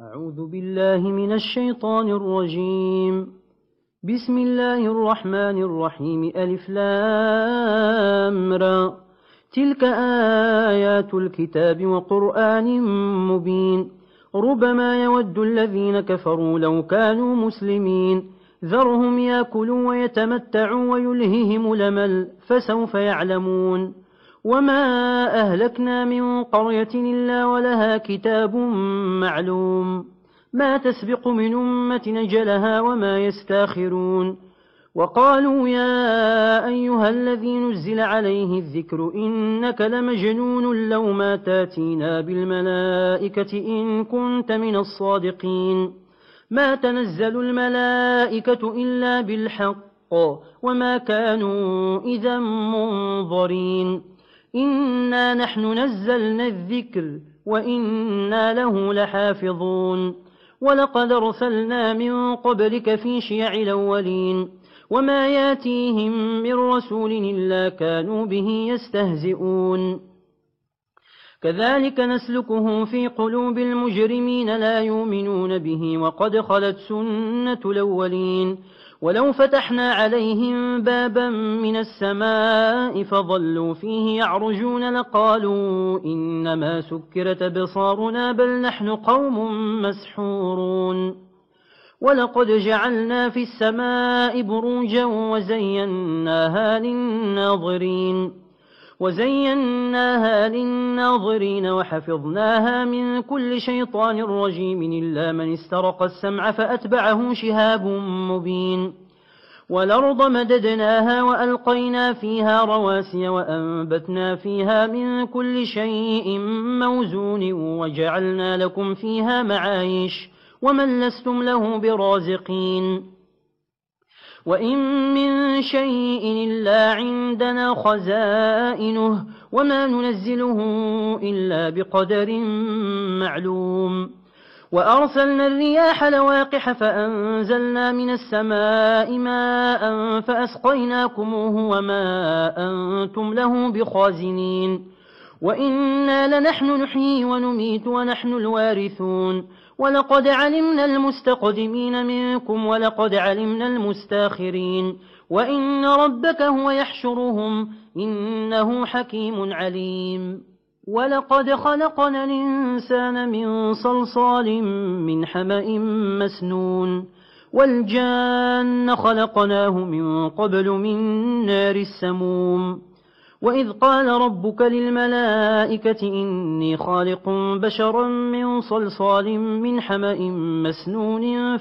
أعوذ بالله من الشيطان الرجيم. بسم الله الرحمن الرحيم. ألف لام را. تلك آيات الكتاب وقرآن مبين. ربما يود الذين كفروا لو كانوا مسلمين. ذرهم يأكلوا ويتمتعوا ويلههم الأمل فسوف يعلمون. وما أهلكنا من قرية إلا ولها كتاب معلوم ما تسبق من أمة أجلها وما يستاخرون. وقالوا يا أيها الذي نزل عليه الذكر إنك لمجنون لو ما تاتينا بالملائكة إن كنت من الصادقين. ما تنزل الملائكة إلا بالحق وما كانوا إذا منظرين. إنا نحن نزلنا الذكر وإنا له لحافظون. ولقد أرسلنا من قبلك في شيع الأولين وما ياتيهم من رسول إلا كانوا به يستهزئون. كذلك نسلكه في قلوب المجرمين لا يؤمنون به وقد خلت سنة الأولين. ولو فتحنا عليهم بابا من السماء فظلوا فيه يعرجون لقالوا إنما سكرت أبصارنا بل نحن قوم مسحورون. ولقد جعلنا في السماء بروجا وزيناها للناظرين وحفظناها من كل شيطان رجيم إلا من استرق السمع فأتبعه شهاب مبين. والأرض مددناها وألقينا فيها رواسي وأنبتنا فيها من كل شيء موزون وجعلنا لكم فيها معايش ومن لستم له برازقين. وإن من شيء إلا عندنا خزائنه وما ننزله إلا بقدر معلوم. وأرسلنا الرياح لواقح فأنزلنا من السماء ماء فأسقيناكموه وما أنتم له بخازنين. وإنا لنحن نحيي ونميت ونحن الوارثون. ولقد علمنا المستقدمين منكم ولقد علمنا المستاخرين. وإن ربك هو يحشرهم إنه حكيم عليم. ولقد خلقنا الإنسان من صلصال من حمأ مسنون والجان خلقناه من قبل من نار السموم. وإذ قال ربك للملائكة إني خالق بشرا من صلصال من حمأ مسنون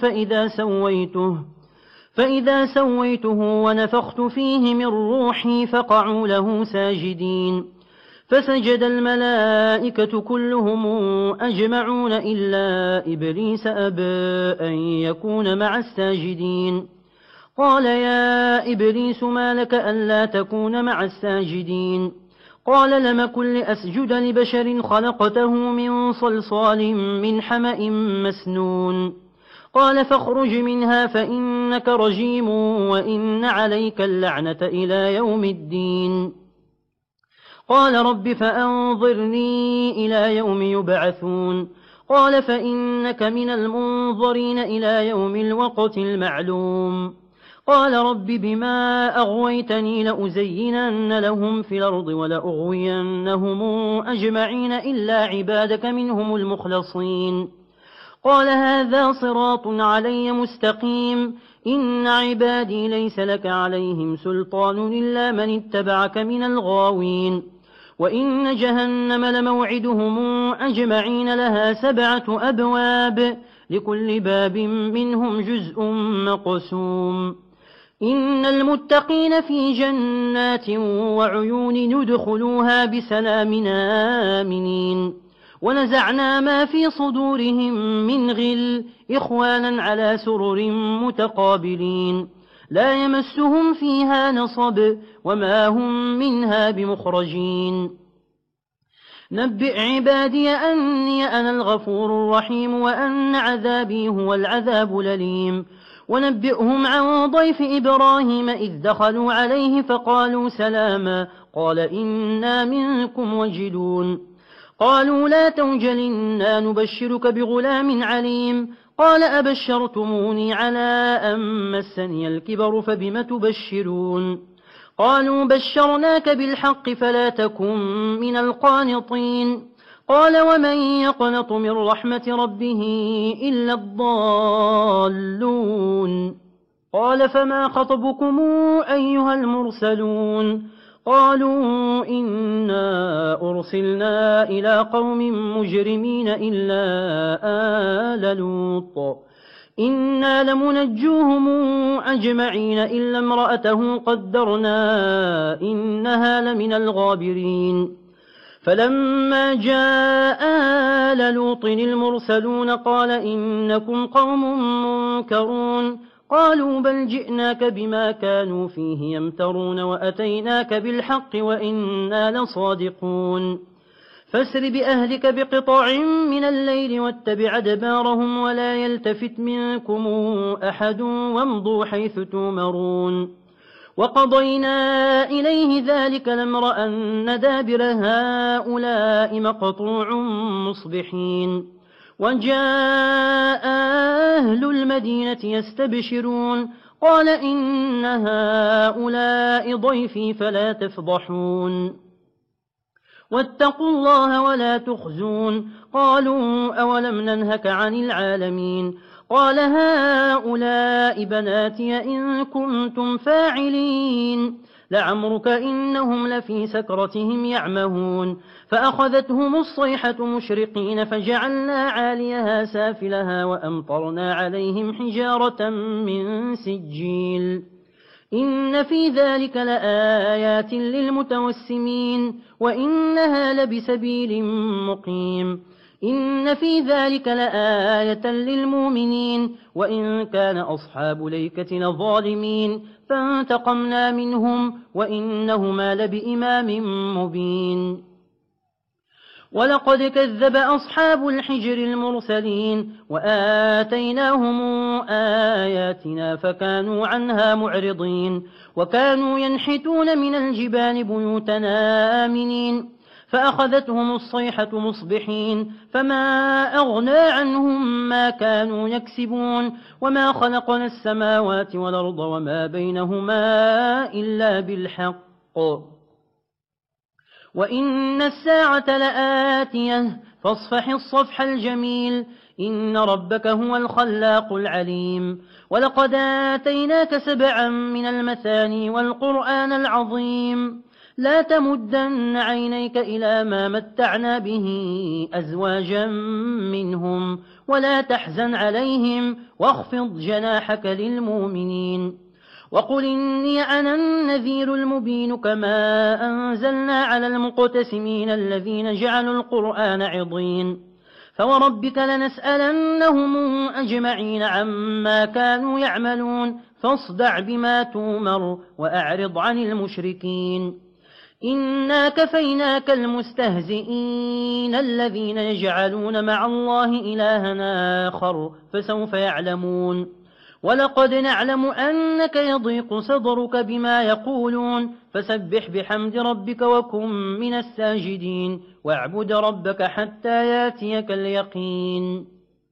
فإذا سويته ونفخت فيه من روحي فقعوا له ساجدين. فسجد الملائكة كلهم أجمعون إلا إبليس أبى أن يكون مع الساجدين. قال يا إبليس ما لك ألا تكون مع الساجدين؟ قال لم كن لأسجد لبشر خلقته من صلصال من حمأ مسنون. قال فاخرج منها فإنك رجيم وإن عليك اللعنة إلى يوم الدين. قال رب فأنظرني إلى يوم يبعثون. قال فإنك من المنظرين إلى يوم الوقت المعلوم. قال رب بما أغويتني لأزينن لهم في الأرض ولأغوينهم أجمعين إلا عبادك منهم المخلصين. قال هذا صراط علي مستقيم. إن عبادي ليس لك عليهم سلطان إلا من اتبعك من الغاوين. وإن جهنم لموعدهم أجمعين لها 7 أبواب لكل باب منهم جزء مقسوم. إن المتقين في جنات وعيون ندخلوها بسلام آمنين. ونزعنا ما في صدورهم من غل إخوانا على سرر متقابلين لا يمسهم فيها نصب وما هم منها بمخرجين. نبئ عبادي أني أنا الغفور الرحيم وأن عذابي هو العذاب الأليم. ونبئهم عن ضيف إبراهيم إذ دخلوا عليه فقالوا سلاما قال إنا منكم وجلون. قالوا لا توجل إنا نبشرك بغلام عليم قال أبشرتموني على أن مسني الكبر فبم تبشرون قالوا بشرناك بالحق فلا تكن من القانطين قال ومن يقنط من رحمة ربه إلا الضالون قال فما خطبكم أيها المرسلون قالوا إنا أرسلنا إلى قوم مجرمين إلا آل لوط إنا لمنجوهم أجمعين إلا امرأته قدرنا إنها لمن الغابرين فلما جاء آل لوط المرسلون قال إنكم قوم منكرون قالوا بل جئناك بما كانوا فيه يمترون وأتيناك بالحق وإنا لصادقون فاسر بأهلك بقطع من الليل واتبع أدبارهم ولا يلتفت منكم أحد وامضوا حيث تؤمرون وقضينا إليه ذلك الأمر أن دابر هؤلاء مقطوع مصبحين وجاء أهل المدينة يستبشرون قال إن هؤلاء ضيفي فلا تفضحون واتقوا الله ولا تخزون قالوا أولم ننهك عن العالمين قال هؤلاء بناتي إن كنتم فاعلين لعمرك إنهم لفي سكرتهم يعمهون فأخذتهم الصيحة مشرقين فجعلنا عاليها سافلها وأمطرنا عليهم حجارة من سجيل إن في ذلك لآيات للمتوسمين وإنها لبسبيل مقيم إن في ذلك لآية للمؤمنين وإن كان أصحاب ليكة لظالمين فانتقمنا منهم وإنهما لبإمام مبين ولقد كذب أصحاب الحجر المرسلين وآتيناهم آياتنا فكانوا عنها معرضين وكانوا ينحتون من الجبال بيوتنا آمنين فأخذتهم الصيحة مصبحين فما أغنى عنهم ما كانوا يكسبون وما خلقنا السماوات والأرض وما بينهما إلا بالحق وإن الساعة لآتية فاصفح الصفح الجميل إن ربك هو الخلاق العليم ولقد آتيناك 7 من المثاني والقرآن العظيم لا تمدن عينيك إلى ما متعنا به أزواجا منهم ولا تحزن عليهم واخفض جناحك للمؤمنين وقل إني أنا النذير المبين كما أنزلنا على المقتسمين الذين جعلوا القرآن عضين فوربك لنسألنهم أجمعين عما كانوا يعملون فاصدع بما تومر وأعرض عن المشركين إنا كفيناك المستهزئين الذين يجعلون مع الله إلها آخر فسوف يعلمون ولقد نعلم أنك يضيق صدرك بما يقولون فسبح بحمد ربك وكن من الساجدين واعبد ربك حتى ياتيك اليقين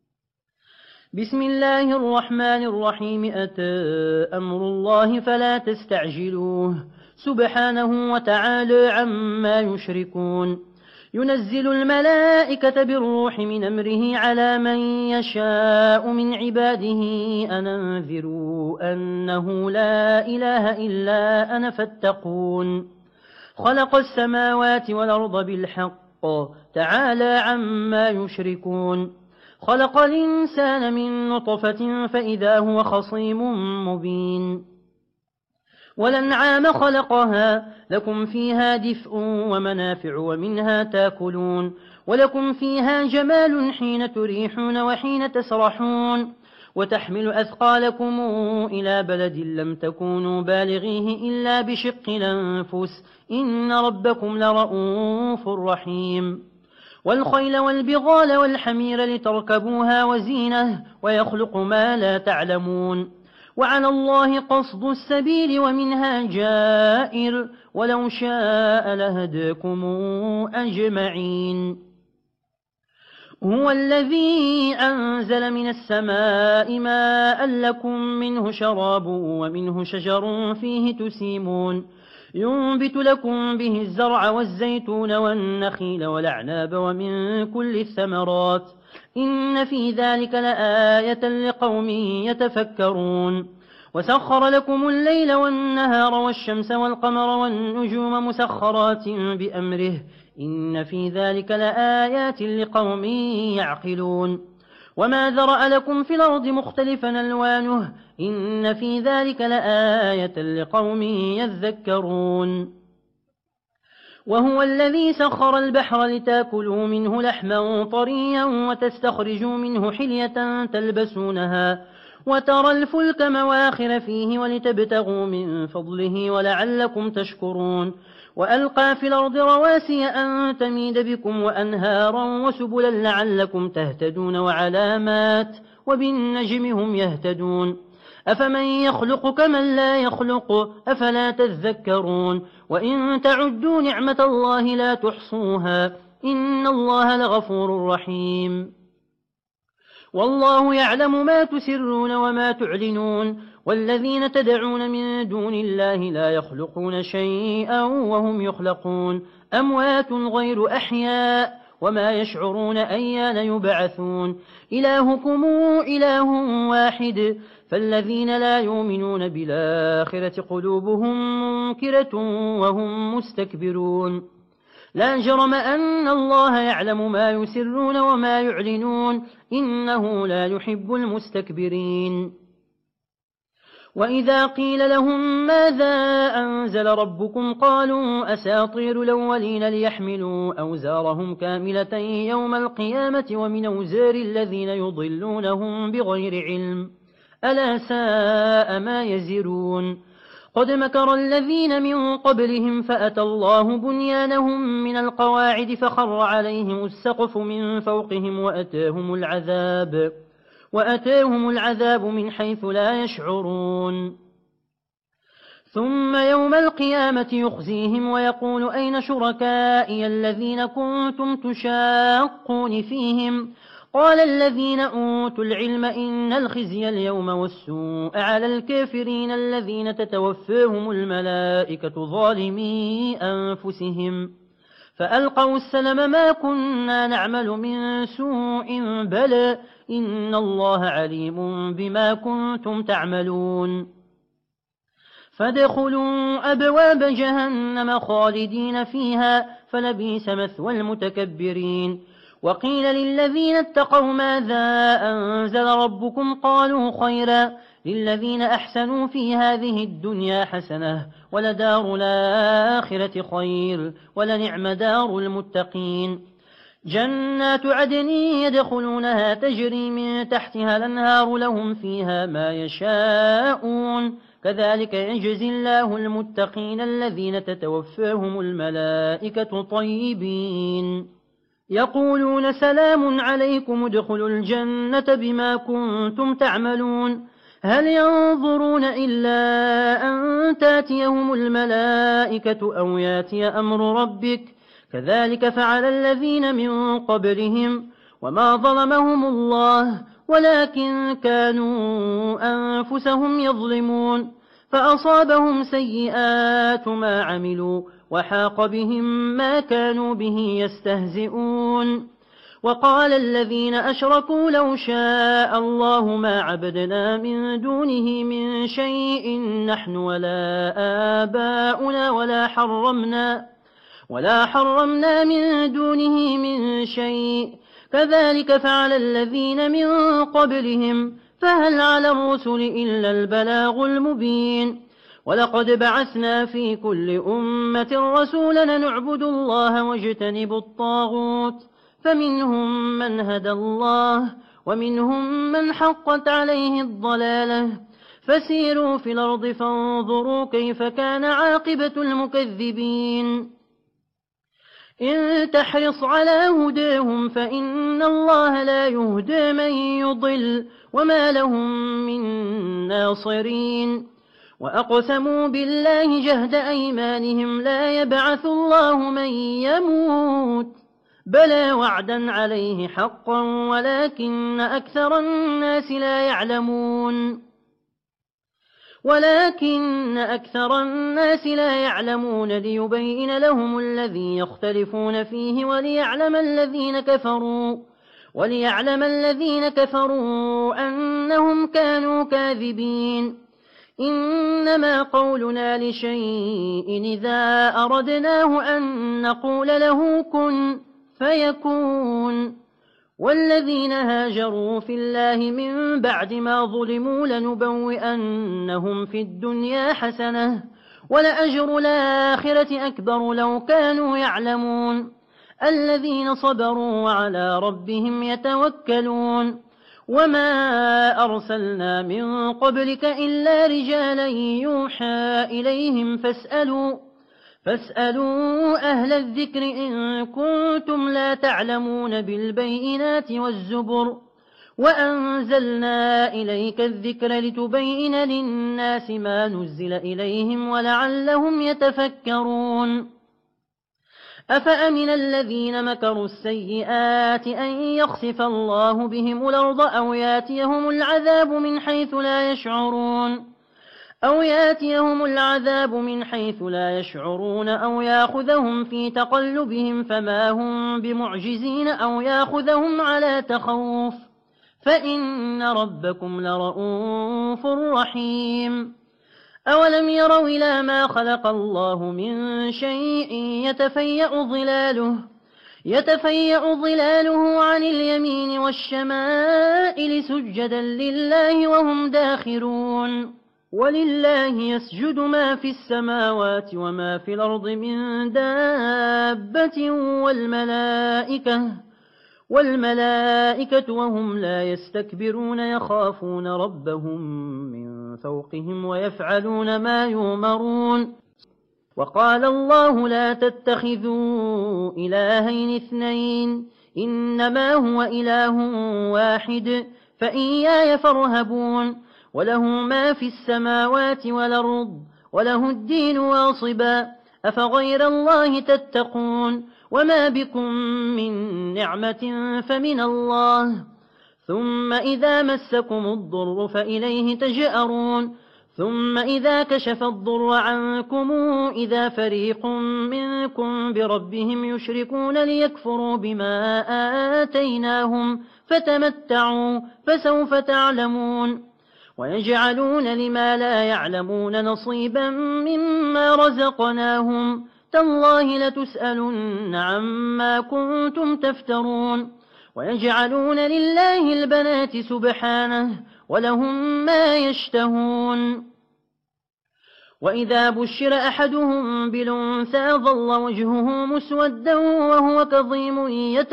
بسم الله الرحمن الرحيم أتى أمر الله فلا تستعجلوه سبحانه وتعالى عما يشركون ينزل الملائكة بالروح من أمره على من يشاء من عباده أن أنذروا أنه لا إله إلا أنا فاتقون خلق السماوات والأرض بالحق تعالى عما يشركون خلق الإنسان من نطفة فإذا هو خصيم مبين والأنعام خلقها لكم فيها دفء ومنافع ومنها تاكلون ولكم فيها جمال حين تريحون وحين تسرحون وتحمل أثقالكم إلى بلد لم تكونوا بالغيه إلا بشق الأنفس إن ربكم لرؤوف رحيم والخيل والبغال والحمير لتركبوها وزينة ويخلق ما لا تعلمون وعلى الله قصد السبيل ومنها جائر ولو شاء لهداكم أجمعين هو الذي أنزل من السماء ماء لكم منه شراب ومنه شجر فيه تسيمون ينبت لكم به الزرع والزيتون والنخيل والأعناب ومن كل الثمرات إن في ذلك لآية لقوم يتفكرون وسخر لكم الليل والنهار والشمس والقمر والنجوم مسخرات بأمره إن في ذلك لآيات لقوم يعقلون وما ذرأ لكم في الأرض مختلفا ألوانه إن في ذلك لآية لقوم يذكرون وهو الذي سخر البحر لتاكلوا منه لحما طريا وتستخرجوا منه حلية تلبسونها وترى الفلك مواخر فيه ولتبتغوا من فضله ولعلكم تشكرون وألقى في الأرض رواسي أن تميد بكم وأنهارا وسبلا لعلكم تهتدون وعلامات وبالنجم هم يهتدون أفمن يخلق كمن لا يخلق أفلا تذكرون وإن تعدوا نعمة الله لا تحصوها إن الله لغفور رحيم والله يعلم ما تسرون وما تعلنون والذين تدعون من دون الله لا يخلقون شيئا وهم يخلقون أموات غير أحياء وما يشعرون أيان يبعثون إلهكم إله واحد فالذين لا يؤمنون بالآخرة قلوبهم منكرة وهم مستكبرون لا جرم أن الله يعلم ما يسرون وما يعلنون إنه لا يحب المستكبرين وإذا قيل لهم ماذا أنزل ربكم قالوا أساطير الأولين ليحملوا أوزارهم كاملة يوم القيامة ومن أوزار الذين يضلونهم بغير علم ألا ساء ما يزرون قد مكر الذين من قبلهم فأتى الله بنيانهم من القواعد فخر عليهم السقف من فوقهم وأتاهم العذاب من حيث لا يشعرون ثم يوم القيامة يخزيهم ويقول أين شركائي الذين كنتم تشاقون فيهم قال الذين أوتوا العلم إن الخزي اليوم والسوء على الكافرين الذين تتوفاهم الملائكة ظالمي أنفسهم فألقوا السلم ما كنا نعمل من سوء بلى إن الله عليم بما كنتم تعملون فادخلوا أبواب جهنم خالدين فيها فلبئس مثوى المتكبرين وقيل للذين اتقوا ماذا أنزل ربكم قالوا خيرا للذين أحسنوا في هذه الدنيا حسنة ولدار الآخرة خير ولنعم دار المتقين جنات عدن يدخلونها تجري من تحتها الأنهار لهم فيها ما يشاءون كذلك يجزي الله المتقين الذين تتوفاهم الملائكة طيبين يقولون سلام عليكم ادخلوا الجنة بما كنتم تعملون هل ينظرون إلا أن تاتيهم الملائكة أو ياتي أمر ربك كذلك فعل الذين من قبلهم وما ظلمهم الله ولكن كانوا أنفسهم يظلمون فأصابهم سيئات ما عملوا وحاق بهم ما كانوا به يستهزئون وقال الذين أشركوا لو شاء الله ما عبدنا من دونه من شيء نحن ولا آباؤنا ولا حرمنا من دونه من شيء كذلك فعل الذين من قبلهم فهل على الرسل إلا البلاغ المبين ولقد بعثنا في كل أمة رسولا نعبد الله واجتنب الطاغوت فمنهم من هدى الله ومنهم من حقت عليه الضلالة فسيروا في الأرض فانظروا كيف كان عاقبة المكذبين إن تحرص على هداهم فإن الله لا يهدى من يضل وما لهم من ناصرين وأقسموا بالله جهد أيمانهم لا يبعث الله من يموت بلى وعدا عليه حقا ولكن أكثر الناس لا يعلمون ليبين لهم الذي يختلفون فيه وليعلم الذين كفروا أنهم كانوا كاذبين. إنما قولنا لشيء إذا أردناه أن نقول له كن فيكون. والذين هاجروا في الله من بعد ما ظلموا لنبوئنهم في الدنيا حسنة ولأجر الآخرة أكبر لو كانوا يعلمون. الذين صبروا وعلى ربهم يتوكلون. وما أرسلنا من قبلك إلا رجالا يوحى إليهم فاسألوا أهل الذكر إن كنتم لا تعلمون بالبينات والزبر وأنزلنا إليك الذكر لتبين للناس ما نزل إليهم ولعلهم يتفكرون. أفأمن الذين مكروا السيئات أن يخسف الله بهم الأرض أو ياتيهم العذاب من حيث لا يشعرون أو ياخذهم في تقلبهم فما هم بمعجزين أو ياخذهم على تخوف فإن ربكم لرؤوف رحيم. أولم يروا إلى ما خلق الله من شيء يتفيأ ظلاله عن اليمين والشمائل سجدا لله وهم داخرون. ولله يسجد ما في السماوات وما في الأرض من دابة والملائكة وهم لا يستكبرون يخافون ربهم من فوقهم ويفعلون ما يؤمرون. وقال الله لا تتخذوا إلهين اثنين إنما هو إله واحد فإياي فارهبون. وله ما في السماوات والأرض وله الدين واصبا أفغير الله تتقون. وما بكم من نعمة فمن الله ثم إذا مسكم الضر فإليه تجأرون. ثم إذا كشف الضر عنكم إذا فريق منكم بربهم يشركون ليكفروا بما آتيناهم فتمتعوا فسوف تعلمون. ويجعلون لما لا يعلمون نصيبا مما رزقناهم تالله لتسألن عما كنتم تفترون. ويجعلون لله البنات سبحانه ولهم ما يشتهون. وإذا بشر أحدهم بالأنثى ظل وجهه مسودا وهو كظيم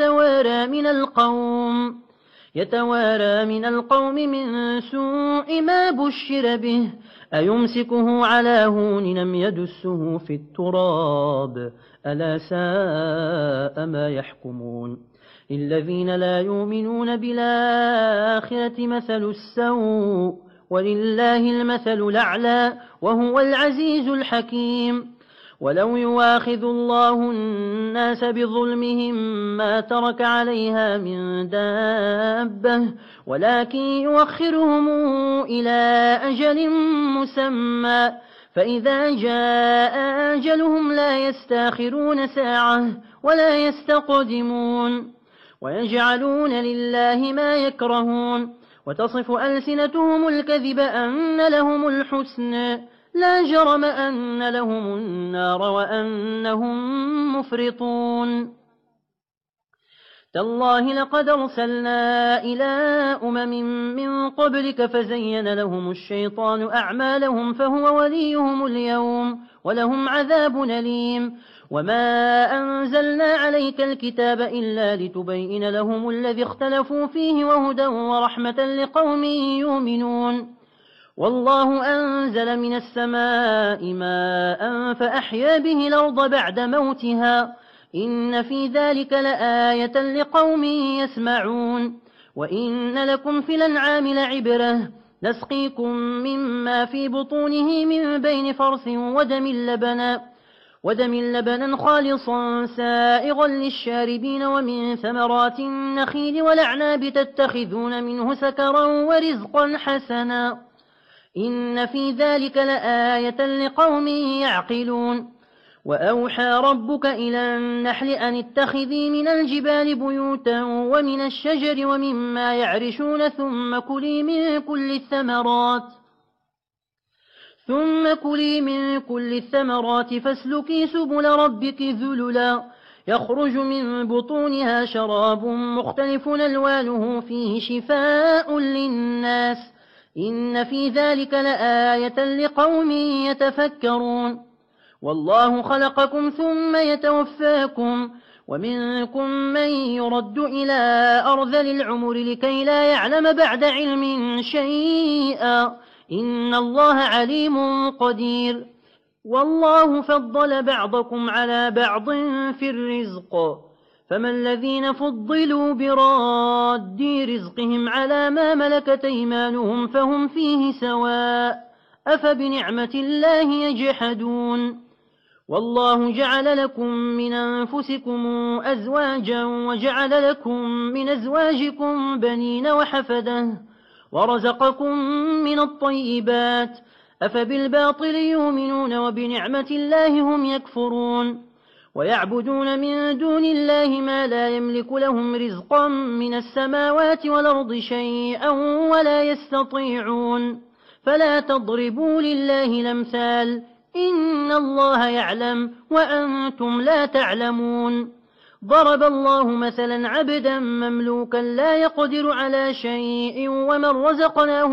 يتوارى من القوم من سوء ما بشر به أيمسكه على هون أم يدسه في التراب ألا ساء ما يحكمون. للذين لا يؤمنون بالآخرة مثل السوء ولله المثل الأعلى وهو العزيز الحكيم. ولو يواخذ الله الناس بظلمهم ما ترك عليها من دابة ولكن يؤخرهم إلى أجل مسمى فإذا جاء أجلهم لا يستاخرون ساعة ولا يستقدمون. ويجعلون لله ما يكرهون وتصف ألسنتهم الكذب أن لهم الحسن لا جرم أن لهم النار وأنهم مفرطون. تالله لقد أرسلنا إلى من قبلك فزين لهم الشيطان أعمالهم فهو وليهم اليوم ولهم عذاب أليم. وما أنزلنا عليك الكتاب إلا لتبين لهم الذي اختلفوا فيه وهدى ورحمة لقوم يؤمنون. والله أنزل من السماء ماء فأحيا به الأرض بعد موتها إن في ذلك لآية لقوم يسمعون. وإن لكم في الأنعام لعبرة نسقيكم مما في بطونه من بين فرث ودم لبنا ودم لبنا خالصا سائغا للشاربين ومن ثمرات النخيل والأعناب تتخذون منه سكرا ورزقا حسنا إن في ذلك لآية لقوم يعقلون وأوحى ربك إلى النحل أن اتخذي من الجبال بيوتا ومن الشجر ومما يعرشون ثم كلي من كل الثمرات فاسلكي سبل ربك ذللا يخرج من بطونها شراب مختلف ألوانه فيه شفاء للناس إن في ذلك لآية لقوم يتفكرون والله خلقكم ثم يتوفاكم ومنكم من يرد إلى أرذل العمر لكي لا يعلم بعد علم شيئا إن الله عليم قدير والله فضل بعضكم على بعض في الرزق فما الذين فضلوا براد رزقهم على ما ملكت أيمانهم فهم فيه سواء أفبنعمة الله يجحدون والله جعل لكم من أنفسكم أزواجا وجعل لكم من أزواجكم بنين وحفدة ورزقكم من الطيبات أفبالباطل يؤمنون وبنعمة الله هم يكفرون ويعبدون من دون الله ما لا يملك لهم رزقا من السماوات والأرض شيئا ولا يستطيعون فلا تضربوا لله الأمثال إن الله يعلم وأنتم لا تعلمون ضرب الله مثلا عبدا مملوكا لا يقدر على شيء ومن رزقناه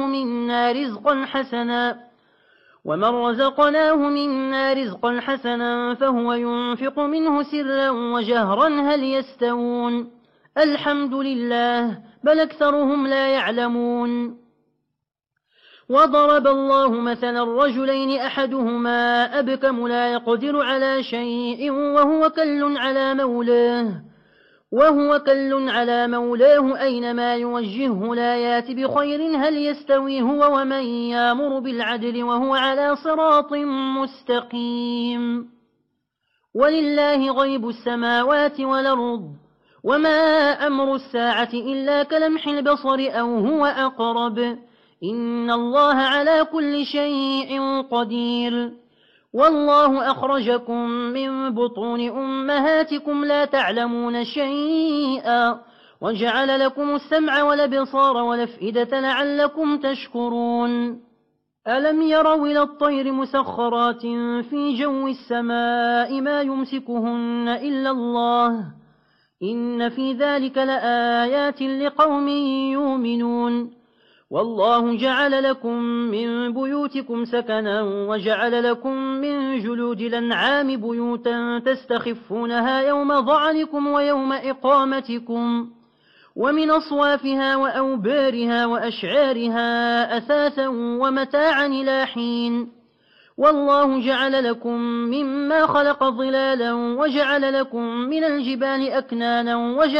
منا رزقا حسنا فهو ينفق منه سرا وجهرا هل يستوون الحمد لله بل أكثرهم لا يعلمون وضرب الله مثلا الرجلين أحدهما أبكم لا يقدر على شيء وهو كل على مولاه أينما يوجهه لا يات بخير هل يستوي هو ومن يامر بالعدل وهو على صراط مستقيم ولله غيب السماوات والأرض وما أمر الساعة إلا كلمح البصر أو هو أقرب إن الله على كل شيء قدير والله أخرجكم من بطون أمهاتكم لا تعلمون شيئا وجعل لكم السمع والأبصار والأفئدة لعلكم تشكرون ألم يروا إلى الطير مسخرات في جو السماء ما يمسكهن إلا الله إن في ذلك لآيات لقوم يؤمنون والله جعل لكم من بيوتكم سكنا وجعل لكم من جلود الأنعام بيوتا تستخفونها يوم ضعنكم ويوم إقامتكم ومن أصوافها وأوبارها وأشعارها أثاثا ومتاعا إلى حين والله جعل لكم مما خلق ظلالا وجعل لكم من الجبال أكنانا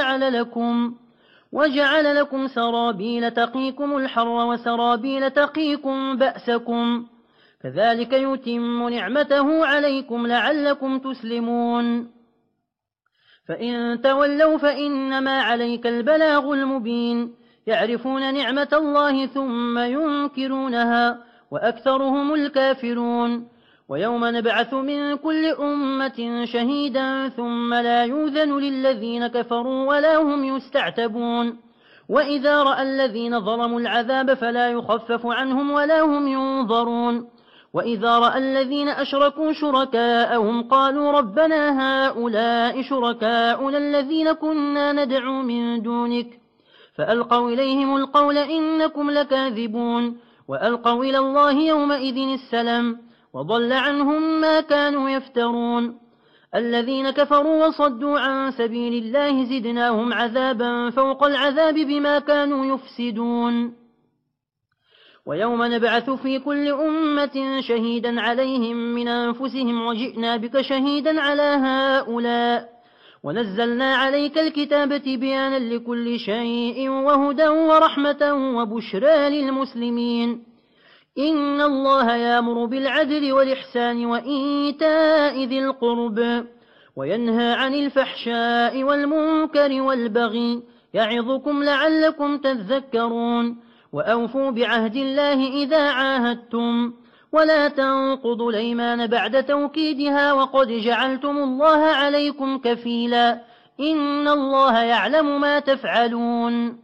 وجعل لكم سرابيل تقيكم الحر وسرابيل تقيكم بأسكم كذلك يتم نعمته عليكم لعلكم تسلمون فإن تولوا فإنما عليك البلاغ المبين يعرفون نعمة الله ثم ينكرونها وأكثرهم الكافرون ويوم نبعث من كل أمة شهيدا ثم لا يؤذن للذين كفروا ولا هم يستعتبون وإذا رأى الذين ظلموا العذاب فلا يخفف عنهم ولا هم ينظرون وإذا رأى الذين أشركوا شركاءهم قالوا ربنا هؤلاء شركاؤنا الذين كنا ندعو من دونك فألقوا إليهم القول إنكم لكاذبون وألقوا إلى الله يومئذ السلام وضل عنهم ما كانوا يفترون الذين كفروا وصدوا عن سبيل الله زدناهم عذابا فوق العذاب بما كانوا يفسدون ويوم نبعث في كل أمة شهيدا عليهم من أنفسهم وجئنا بك شهيدا على هؤلاء ونزلنا عليك الكتاب تبيانا لكل شيء وهدى ورحمة وبشرى للمسلمين إن الله يأمر بالعدل والإحسان وإيتاء ذي القرب وينهى عن الفحشاء والمنكر والبغي يعظكم لعلكم تذكرون وأوفوا بعهد الله إذا عاهدتم ولا تنقضوا الأيمان بعد توكيدها وقد جعلتم الله عليكم كفيلا إن الله يعلم ما تفعلون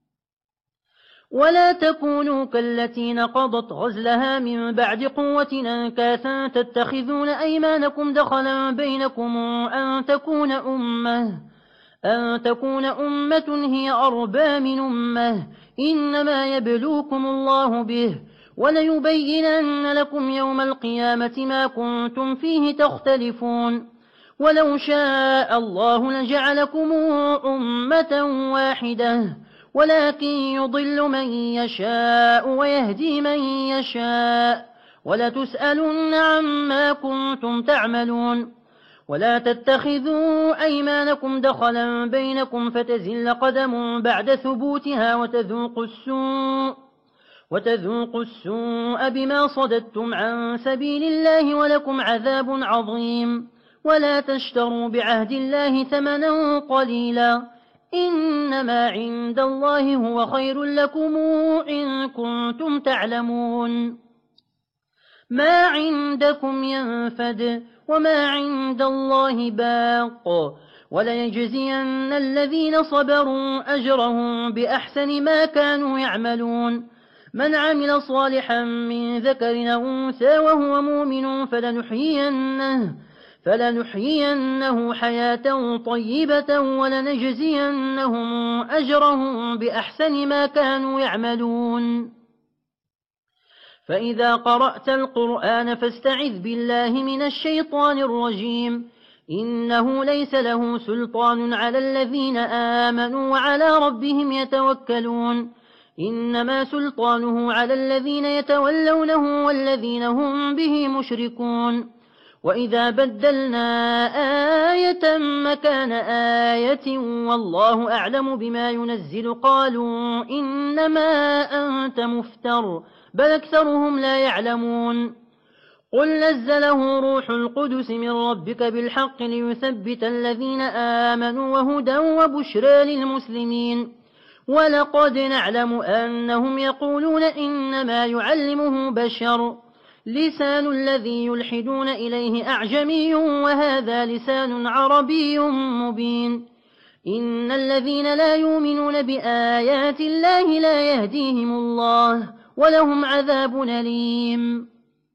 ولا تكونوا كالتي نقضت غزلها من بعد قوة أنكاثا تتخذون أيمانكم دخلا بينكم أن تكون أمة هي أربى من أمة إنما يبلوكم الله به وليبينن لكم يوم القيامة ما كنتم فيه تختلفون ولو شاء الله لجعلكم أمة واحدة ولكن يضل من يشاء ويهدي من يشاء ولتسألن عما كنتم تعملون ولا تتخذوا أيمانكم دخلا بينكم فتزل قدم بعد ثبوتها وتذوقوا السوء بما صددتم عن سبيل الله ولكم عذاب عظيم ولا تشتروا بعهد الله ثمنا قليلا إنما عند الله هو خير لكم إن كنتم تعلمون ما عندكم ينفد وما عند الله باق وليجزين الذين صبروا أجرهم بأحسن ما كانوا يعملون من عمل صالحا من ذكر أو أنثى وهو مؤمن فلنحيينه حياة طيبة ولنجزينهم أجرهم بأحسن ما كانوا يعملون فإذا قرأت القرآن فاستعذ بالله من الشيطان الرجيم إنه ليس له سلطان على الذين آمنوا وعلى ربهم يتوكلون إنما سلطانه على الذين يتولونه والذين هم به مشركون وإذا بدلنا آية مكان آية والله أعلم بما ينزل قالوا إنما أنت مفتر بل أكثرهم لا يعلمون قل نزله روح القدس من ربك بالحق ليثبت الذين آمنوا وهدى وبشرى للمسلمين ولقد نعلم أنهم يقولون إنما يعلمه بشر لسان الذي يلحدون إليه أعجمي وهذا لسان عربي مبين إن الذين لا يؤمنون بآيات الله لا يهديهم الله ولهم عذاب أليم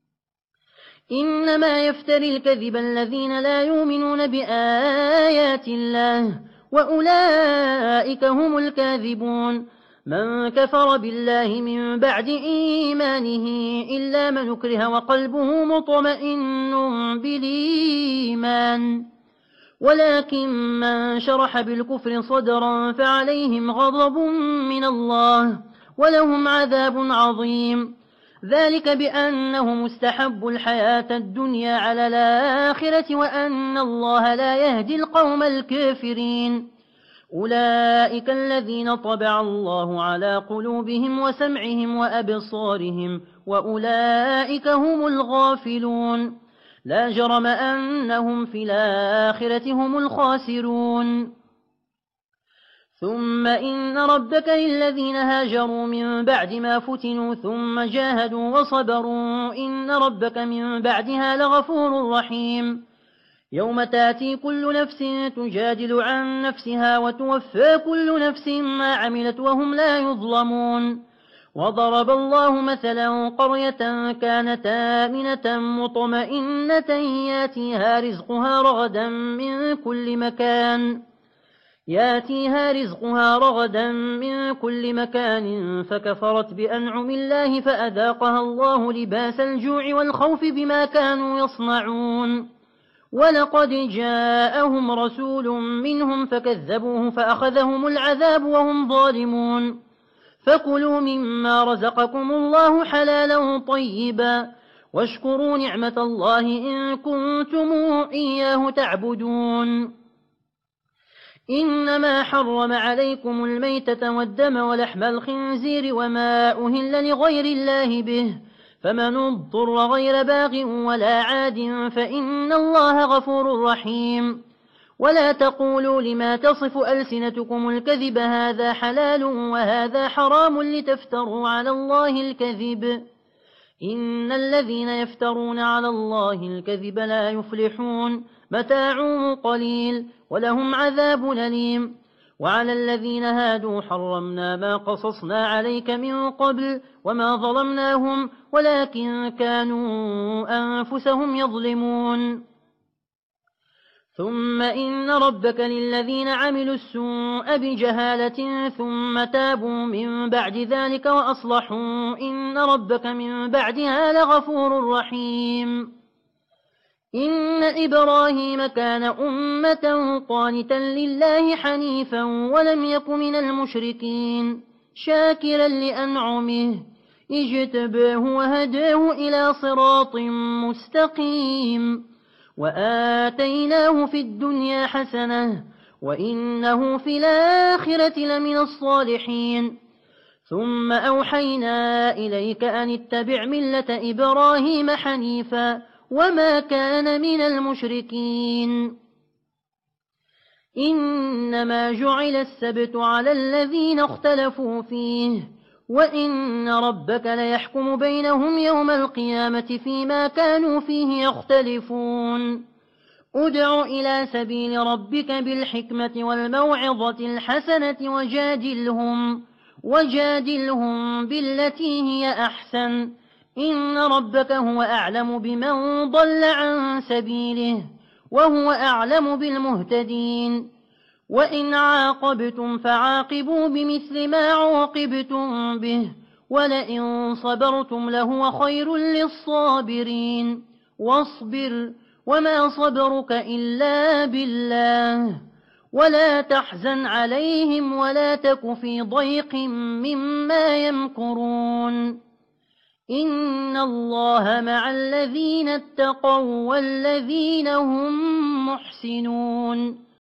إنما يفتري الكذب الذين لا يؤمنون بآيات الله وأولئك هم الكاذبون من كفر بالله من بعد إيمانه إلا من أكره وقلبه مطمئن بالإيمان ولكن من شرح بالكفر صدرا فعليهم غضب من الله ولهم عذاب عظيم ذلك بأنهم استحبوا الحياة الدنيا على الآخرة وأن الله لا يهدي القوم الكافرين أولئك الذين طبع الله على قلوبهم وسمعهم وأبصارهم وأولئك هم الغافلون لا جرم أنهم في الآخرة هم الخاسرون ثم إن ربك للذين هاجروا من بعد ما فتنوا ثم جاهدوا وصبروا إن ربك من بعدها لغفور رحيم يوم تأتي كل نفس تجادل عن نفسها وتوفى كل نفس ما عملت وهم لا يظلمون وضرب الله مثلا قرية كانت آمنة مطمئنة ياتيها رغدا من كل مكان فكفرت بأنعم الله فأذاقها الله لباس الجوع والخوف بما كانوا يصنعون ولقد جاءهم رسول منهم فكذبوه فأخذهم العذاب وهم ظالمون فكلوا مما رزقكم الله حلالا طيبا واشكروا نعمة الله إن كنتم إياه تعبدون إنما حرم عليكم الميتة والدم ولحم الخنزير وما أهل لغير الله به فمن اضطر غير باغ ولا عاد فإن الله غفور رحيم. ولا تقولوا لما تصف ألسنتكم الكذب هذا حلال وهذا حرام لتفتروا على الله الكذب. إن الذين يفترون على الله الكذب لا يفلحون. متاع قليل ولهم عذاب أليم. وعلى الذين هادوا حرمنا ما قصصنا عليك من قبل وما ظلمناهم ولكن كانوا أنفسهم يظلمون. ثم إن ربك للذين عملوا السوء بجهالة ثم تابوا من بعد ذلك وأصلحوا إن ربك من بعدها لغفور رحيم. إن إبراهيم كان أمة قانتا لله حنيفا ولم يك من المشركين شاكرا لأنعمه اجتباه وهداه إلى صراط مستقيم. وآتيناه في الدنيا حسنة وإنه في الآخرة لمن الصالحين. ثم أوحينا إليك أن اتبع ملة إبراهيم حنيفا وما كان من المشركين. إنما جعل السبت على الذين اختلفوا فيه وإن ربك ليحكم بينهم يوم القيامة فيما كانوا فيه يختلفون. ادع إلى سبيل ربك بالحكمة والموعظة الحسنة وجادلهم بالتي هي أحسن. إن ربك هو أعلم بمن ضل عن سبيله وهو أعلم بالمهتدين. وإن عاقبتم فعاقبوا بمثل ما عوقبتم به ولئن صبرتم لهو خير للصابرين. واصبر وما صبرك إلا بالله ولا تحزن عليهم ولا تك في ضيق مما يمكرون. إن الله مع الذين اتقوا والذين هم محسنون.